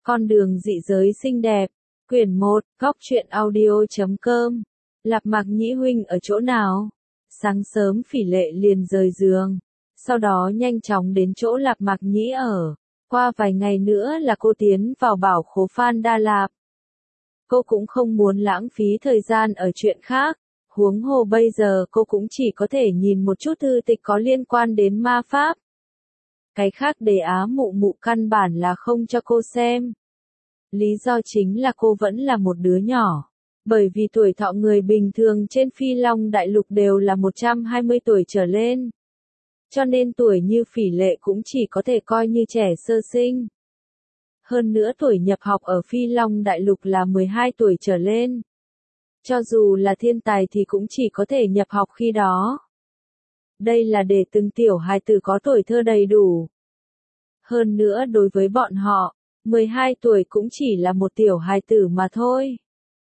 Con đường dị giới xinh đẹp. Quyển 1, Góc truyện audio.com. Lạp Mạc Nhĩ huynh ở chỗ nào? Sáng sớm Phỉ Lệ liền rời giường. Sau đó nhanh chóng đến chỗ Lạp Mạc Nhĩ ở. Qua vài ngày nữa là cô tiến vào bảo khố Phan Đa Lạp. Cô cũng không muốn lãng phí thời gian ở chuyện khác. Huống hồ bây giờ cô cũng chỉ có thể nhìn một chút thư tịch có liên quan đến ma pháp. Cái khác Đề Á mụ mụ căn bản là không cho cô xem. Lý do chính là cô vẫn là một đứa nhỏ. Bởi vì tuổi thọ người bình thường trên Phi Long Đại Lục đều là 120 tuổi trở lên. Cho nên tuổi như Phỉ Lệ cũng chỉ có thể coi như trẻ sơ sinh. Hơn nữa tuổi nhập học ở Phi Long Đại Lục là 12 tuổi trở lên. Cho dù là thiên tài thì cũng chỉ có thể nhập học khi đó. Đây là để từng tiểu hài tử có tuổi thơ đầy đủ. Hơn nữa đối với bọn họ, 12 tuổi cũng chỉ là một tiểu hài tử mà thôi.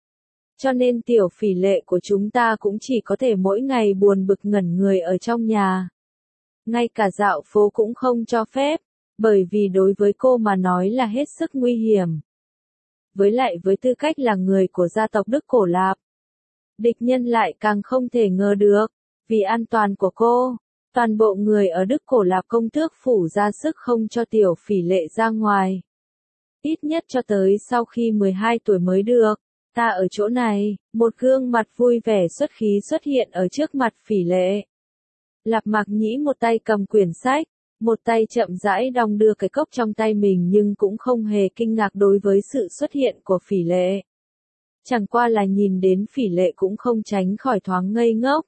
Cho nên tiểu Phỉ Lệ của chúng ta cũng chỉ có thể mỗi ngày buồn bực ngẩn người ở trong nhà. Ngay cả dạo phố cũng không cho phép, bởi vì đối với cô mà nói là hết sức nguy hiểm. Với lại với tư cách là người của gia tộc Đức Cổ Lạp, địch nhân lại càng không thể ngờ được. Vì an toàn của cô, toàn bộ người ở Đức Cổ Lạp công tước phủ ra sức không cho tiểu Phỉ Lệ ra ngoài. Ít nhất cho tới sau khi 12 tuổi mới được. Ta ở chỗ này, một gương mặt vui vẻ xuất khí xuất hiện ở trước mặt Phỉ Lệ. Lạp Mạc Nhĩ một tay cầm quyển sách, một tay chậm rãi đong đưa cái cốc trong tay mình nhưng cũng không hề kinh ngạc đối với sự xuất hiện của Phỉ Lệ. Chẳng qua là nhìn đến Phỉ Lệ cũng không tránh khỏi thoáng ngây ngốc.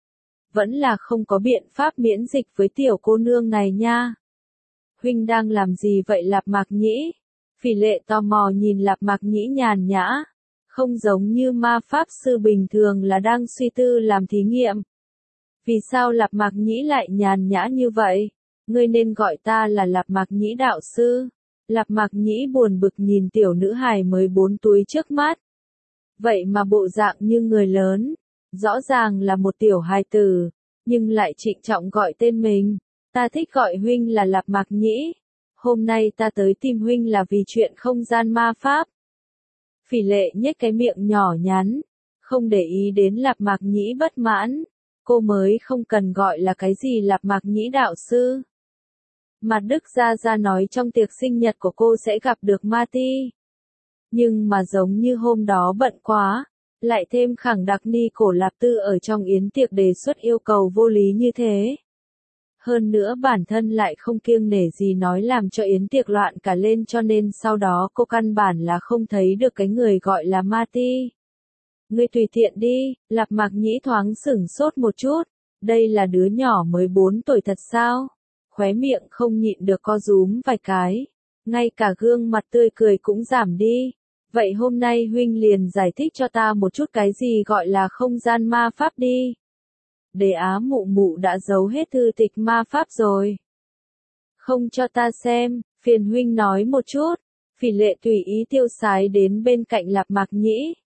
Vẫn là không có biện pháp miễn dịch với tiểu cô nương này nha. Huynh đang làm gì vậy Lạp Mạc Nhĩ? Phỉ Lệ tò mò nhìn Lạp Mạc Nhĩ nhàn nhã. Không giống như ma pháp sư bình thường là đang suy tư làm thí nghiệm. Vì sao Lạp Mạc Nhĩ lại nhàn nhã như vậy? Ngươi nên gọi ta là Lạp Mạc Nhĩ đạo sư. Lạp Mạc Nhĩ buồn bực nhìn tiểu nữ hài mới 4 tuổi trước mắt. Vậy mà bộ dạng như người lớn. Rõ ràng là một tiểu hài tử, nhưng lại trịnh trọng gọi tên mình. Ta thích gọi huynh là Lạp Mạc Nhĩ. Hôm nay ta tới tìm huynh là vì chuyện không gian ma pháp. Phỉ Lệ nhếch cái miệng nhỏ nhắn, không để ý đến Lạp Mạc Nhĩ bất mãn. Cô mới không cần gọi là cái gì Lạp Mạc Nhĩ đạo sư. Mặt Đức Gia Gia nói trong tiệc sinh nhật của cô sẽ gặp được Ma Ti. Nhưng mà giống như hôm đó bận quá, lại thêm khẳng đặc ni Cổ Lạp Tư ở trong yến tiệc đề xuất yêu cầu vô lý như thế. Hơn nữa bản thân lại không kiêng nể gì nói làm cho yến tiệc loạn cả lên cho nên sau đó cô căn bản là không thấy được cái người gọi là Ma Ti. Ngươi tùy tiện đi, Lạp Mạc Nhĩ thoáng sửng sốt một chút, đây là đứa nhỏ mới 4 tuổi thật sao? Khóe miệng không nhịn được co rúm vài cái, ngay cả gương mặt tươi cười cũng giảm đi. Vậy hôm nay huynh liền giải thích cho ta một chút cái gì gọi là không gian ma pháp đi. Đề Á mụ mụ đã giấu hết thư tịch ma pháp rồi. Không cho ta xem, phiền huynh nói một chút. Phỉ Lệ tùy ý tiêu sái đến bên cạnh Lạp Mạc Nhĩ.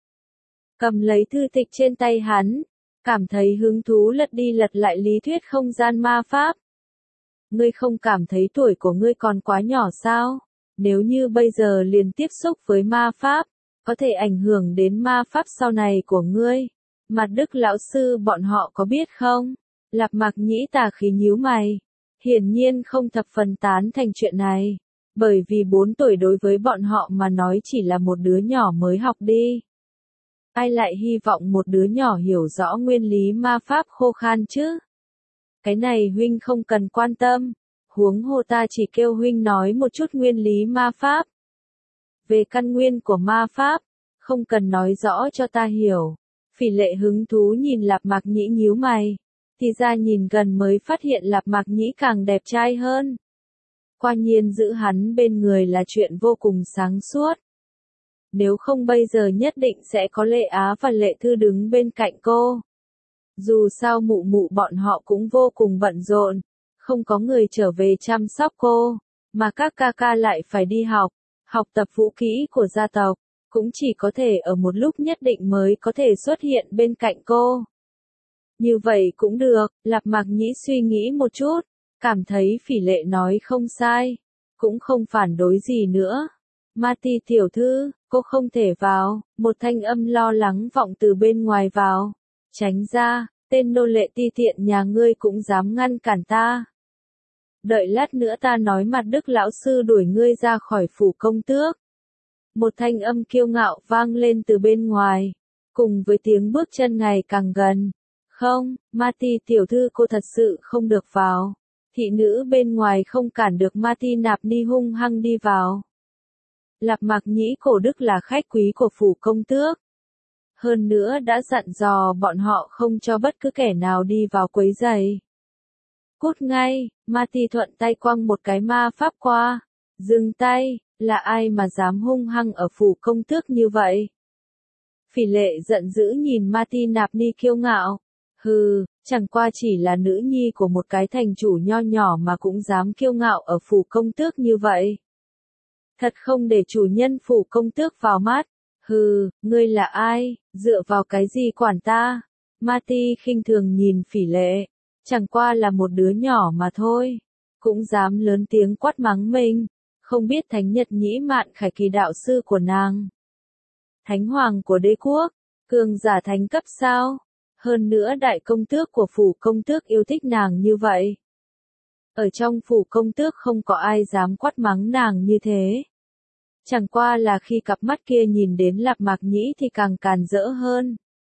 Cầm lấy thư tịch trên tay hắn, cảm thấy hứng thú lật đi lật lại lý thuyết không gian ma pháp. Ngươi không cảm thấy tuổi của ngươi còn quá nhỏ sao? Nếu như bây giờ liền tiếp xúc với ma pháp, có thể ảnh hưởng đến ma pháp sau này của ngươi. Mặt Đức lão sư bọn họ có biết không? Lạp Mạc Nhĩ tà khí nhíu mày. Hiển nhiên không thập phần tán thành chuyện này. Bởi vì 4 tuổi đối với bọn họ mà nói chỉ là một đứa nhỏ mới học đi. Ai lại hy vọng một đứa nhỏ hiểu rõ nguyên lý ma pháp khô khan chứ? Cái này huynh không cần quan tâm. Huống hồ ta chỉ kêu huynh nói một chút nguyên lý ma pháp. Về căn nguyên của ma pháp, không cần nói rõ cho ta hiểu. Phỉ Lệ hứng thú nhìn Lạp Mạc Nhĩ nhíu mày. Thì ra nhìn gần mới phát hiện Lạp Mạc Nhĩ càng đẹp trai hơn. Quả nhiên giữ hắn bên người là chuyện vô cùng sáng suốt. Nếu không bây giờ nhất định sẽ có Lệ Á và Lệ Thư đứng bên cạnh cô. Dù sao mụ mụ bọn họ cũng vô cùng bận rộn, không có người trở về chăm sóc cô, mà các ca ca lại phải đi học tập vũ kỹ của gia tộc, cũng chỉ có thể ở một lúc nhất định mới có thể xuất hiện bên cạnh cô. Như vậy cũng được, Lạp Mạc Nhĩ suy nghĩ một chút, cảm thấy Phỉ Lệ nói không sai, cũng không phản đối gì nữa. Mati tiểu thư, cô không thể vào, một thanh âm lo lắng vọng từ bên ngoài vào. Tránh ra, tên nô lệ ti tiện nhà ngươi cũng dám ngăn cản ta. Đợi lát nữa ta nói mặt Đức lão sư đuổi ngươi ra khỏi phủ công tước. Một thanh âm kiêu ngạo vang lên từ bên ngoài, cùng với tiếng bước chân ngày càng gần. Không, Mati tiểu thư cô thật sự không được vào. Thị nữ bên ngoài không cản được Mati Nạp Ni hung hăng đi vào. Lạp Mạc Nhĩ Cổ Đức là khách quý của phủ công tước. Hơn nữa đã dặn dò bọn họ không cho bất cứ kẻ nào đi vào quấy rầy. Cút ngay, Mati thuận tay quăng một cái ma pháp qua. Dừng tay, là ai mà dám hung hăng ở phủ công tước như vậy? Phỉ Lệ giận dữ nhìn Mati Nạp Ni kiêu ngạo. Hừ, chẳng qua chỉ là nữ nhi của một cái thành chủ nho nhỏ mà cũng dám kiêu ngạo ở phủ công tước như vậy. Thật không để chủ nhân phủ công tước vào mắt. Hừ, ngươi là ai, dựa vào cái gì quản ta? Mati khinh thường nhìn Phỉ Lệ, chẳng qua là một đứa nhỏ mà thôi, cũng dám lớn tiếng quát mắng mình, không biết Thánh Nhật Nhĩ Mạn Khải Kỳ đạo sư của nàng. Thánh hoàng của đế quốc, cường giả thánh cấp sao? Hơn nữa đại công tước của phủ công tước yêu thích nàng như vậy. Ở trong phủ công tước không có ai dám quát mắng nàng như thế. Chẳng qua là khi cặp mắt kia nhìn đến Lạp Mạc Nhĩ thì càng càn rỡ hơn.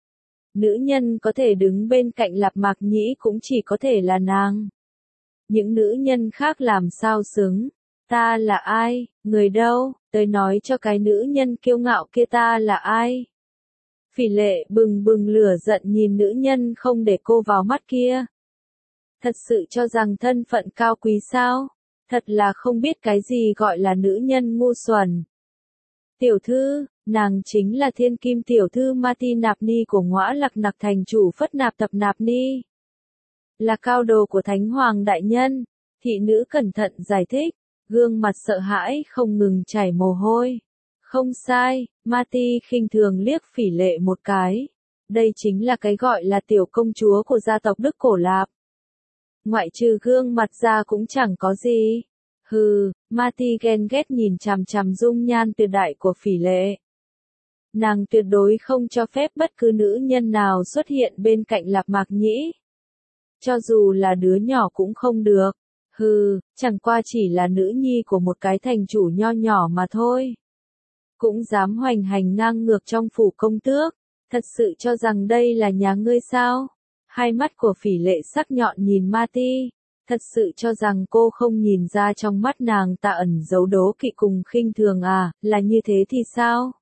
Nữ nhân có thể đứng bên cạnh Lạp Mạc Nhĩ cũng chỉ có thể là nàng. Những nữ nhân khác làm sao xứng. Ta là ai, người đâu, tới nói cho cái nữ nhân kiêu ngạo kia ta là ai. Phỉ Lệ bừng bừng lửa giận nhìn nữ nhân không để cô vào mắt kia. Thật sự cho rằng thân phận cao quý sao? Thật là không biết cái gì gọi là nữ nhân ngu xuẩn. Tiểu thư, nàng chính là thiên kim tiểu thư Mati Nạp Ni của Ngõa Lạc Nặc thành chủ Phất Nạp Tập Nạp Ni. Là cao đồ của Thánh Hoàng Đại Nhân, thị nữ cẩn thận giải thích, gương mặt sợ hãi không ngừng chảy mồ hôi. Không sai, Mati khinh thường liếc Phỉ Lệ một cái. Đây chính là cái gọi là tiểu công chúa của gia tộc Đức Cổ Lạp. Ngoại trừ gương mặt ra cũng chẳng có gì. Hừ, Mati ghen ghét nhìn chằm chằm dung nhan tuyệt đại của Phỉ Lệ. Nàng tuyệt đối không cho phép bất cứ nữ nhân nào xuất hiện bên cạnh Lạp Mạc Nhĩ. Cho dù là đứa nhỏ cũng không được. Hừ, chẳng qua chỉ là nữ nhi của một cái thành chủ nho nhỏ mà thôi. Cũng dám hoành hành ngang ngược trong phủ công tước. Thật sự cho rằng đây là nhà ngươi sao? Hai mắt của Phỉ Lệ sắc nhọn nhìn Mati. Thật sự cho rằng cô không nhìn ra trong mắt nàng ta ẩn giấu đố kỵ cùng khinh thường à, là như thế thì sao?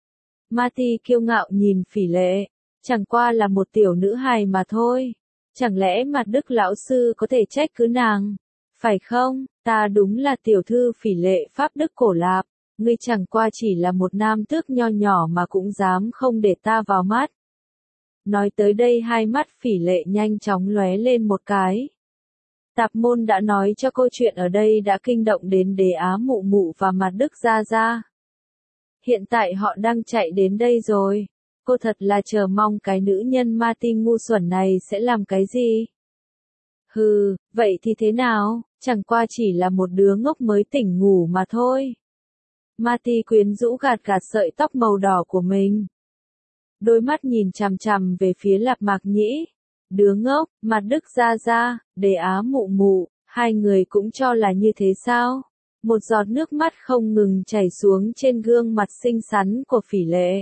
Mati kiêu ngạo nhìn Phỉ Lệ, chẳng qua là một tiểu nữ hài mà thôi. Chẳng lẽ mặt Đức lão sư có thể trách cứ nàng? Phải không, ta đúng là tiểu thư Phỉ Lệ Pháp Đức Cổ Lạp, ngươi chẳng qua chỉ là một nam tước nho nhỏ mà cũng dám không để ta vào mắt. Nói tới đây hai mắt Phỉ Lệ nhanh chóng lóe lên một cái. Tạp môn đã nói cho câu chuyện ở đây đã kinh động đến Đế Á Mụ Mụ và mặt Đức Gia Gia. Hiện tại họ đang chạy đến đây rồi. Cô thật là chờ mong cái nữ nhân Mati ngu xuẩn này sẽ làm cái gì? Hừ, vậy thì thế nào, chẳng qua chỉ là một đứa ngốc mới tỉnh ngủ mà thôi. Mati quyến rũ gạt gạt sợi tóc màu đỏ của mình. Đôi mắt nhìn chằm chằm về phía Lạp Mạc Nhĩ. Đứa ngốc, mặt Đức Gia Gia, Đế Á Mụ Mụ, hai người cũng cho là như thế sao? Một giọt nước mắt không ngừng chảy xuống trên gương mặt xinh xắn của Phỉ Lệ.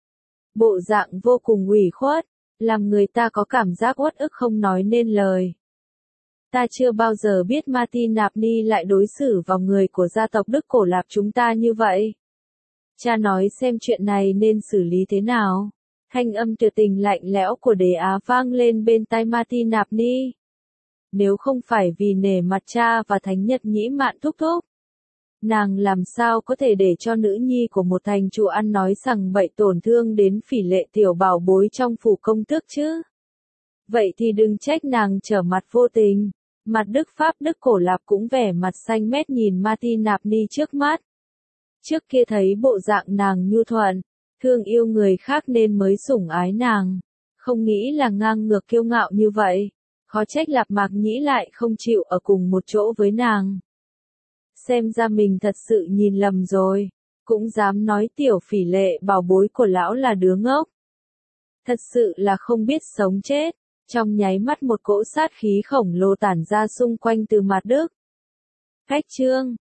Bộ dạng vô cùng ủy khuất, làm người ta có cảm giác uất ức không nói nên lời. Ta chưa bao giờ biết Mati Nạp Ni lại đối xử vào người của gia tộc Đức Cổ Lạp chúng ta như vậy. Cha nói xem chuyện này nên xử lý thế nào. Thanh âm tuyệt tình lạnh lẽo của Đế Á vang lên bên tai Mati Nạp Ni. Nếu không phải vì nể mặt cha và Thánh Nhật Nhĩ Mạn thúc thúc, nàng làm sao có thể để cho nữ nhi của một thành chủ ăn nói sằng bậy tổn thương đến Phỉ Lệ tiểu bảo bối trong phủ công tước chứ? Vậy thì đừng trách nàng trở mặt vô tình. Mặt Đức Pháp Đức Cổ Lạp cũng vẻ mặt xanh mét nhìn Mati Nạp Ni trước mắt. Trước kia thấy bộ dạng nàng nhu thuận, thương yêu người khác nên mới sủng ái nàng. Không nghĩ là ngang ngược kiêu ngạo như vậy. Khó trách Lạp Mạc Nhĩ lại không chịu ở cùng một chỗ với nàng. Xem ra mình thật sự nhìn lầm rồi. cũng dám nói tiểu Phỉ Lệ bảo bối của lão là đứa ngốc. Thật sự là không biết sống chết. Trong nháy mắt một cỗ sát khí khổng lồ tản ra xung quanh Từ Mạt Đức. Cách chương